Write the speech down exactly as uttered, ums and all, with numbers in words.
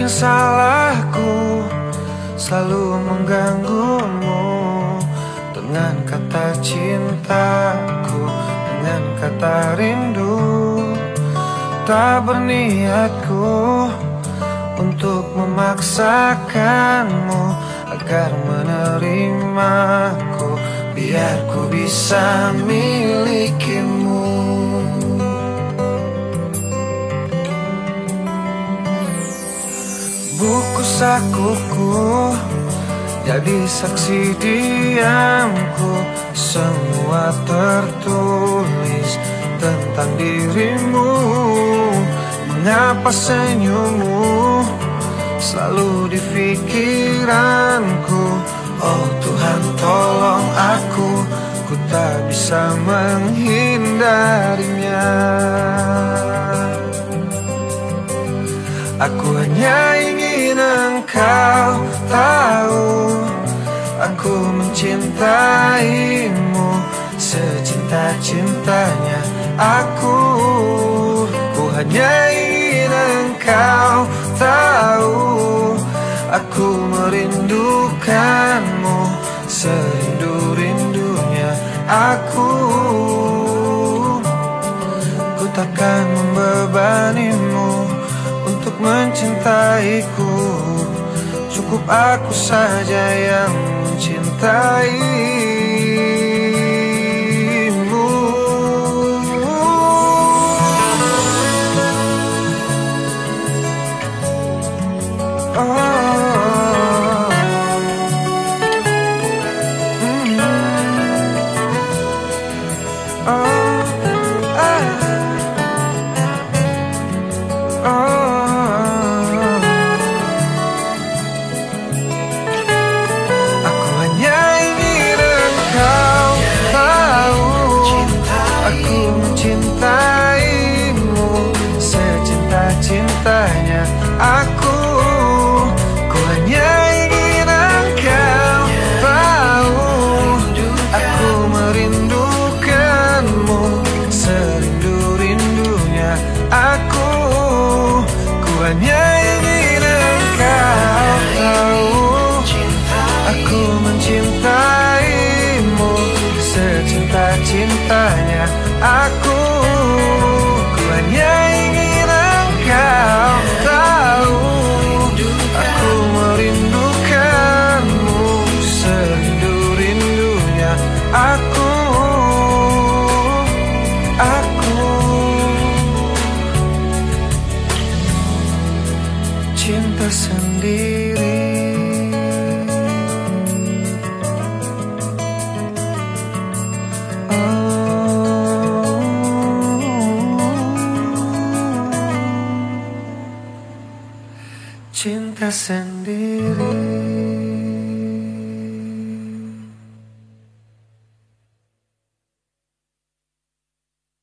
salahku selalu mengganggumu dengan kata cintaku, dengan kata rindu. Tak berniatku untuk memaksakanmu agar menerimaku, biar ku bisa milikimu. Buku sakuku jadi saksi diamku, semua tertulis tentang dirimu. Mengapa senyummu selalu di pikiranku? Oh Tuhan, tolong aku, ku tak bisa menghindarinya. Aku hanya ingin engkau tahu, aku mencintaimu secinta-cintanya aku. Ku hanya ingin engkau tahu, aku merindukanmu serindu-rindunya aku. Ku takkan membebanimu untuk mencintaiku, cukup aku saja yang mencintaimu. Oh, mm, oh, ah, oh. Aku hanya ingin engkau tahu, aku mencintaimu secinta-cintanya aku. Ku hanya ingin engkau tahu, aku merindukanmu serindu-rindunya aku. Ku hanya ingin engkau tahu, aku mencintaimu secinta-cintanya aku. Ku hanya ingin engkau tahu, aku merindukanmu serindu-rindunya aku. Aku cinta sendiri. Cinta sendiri.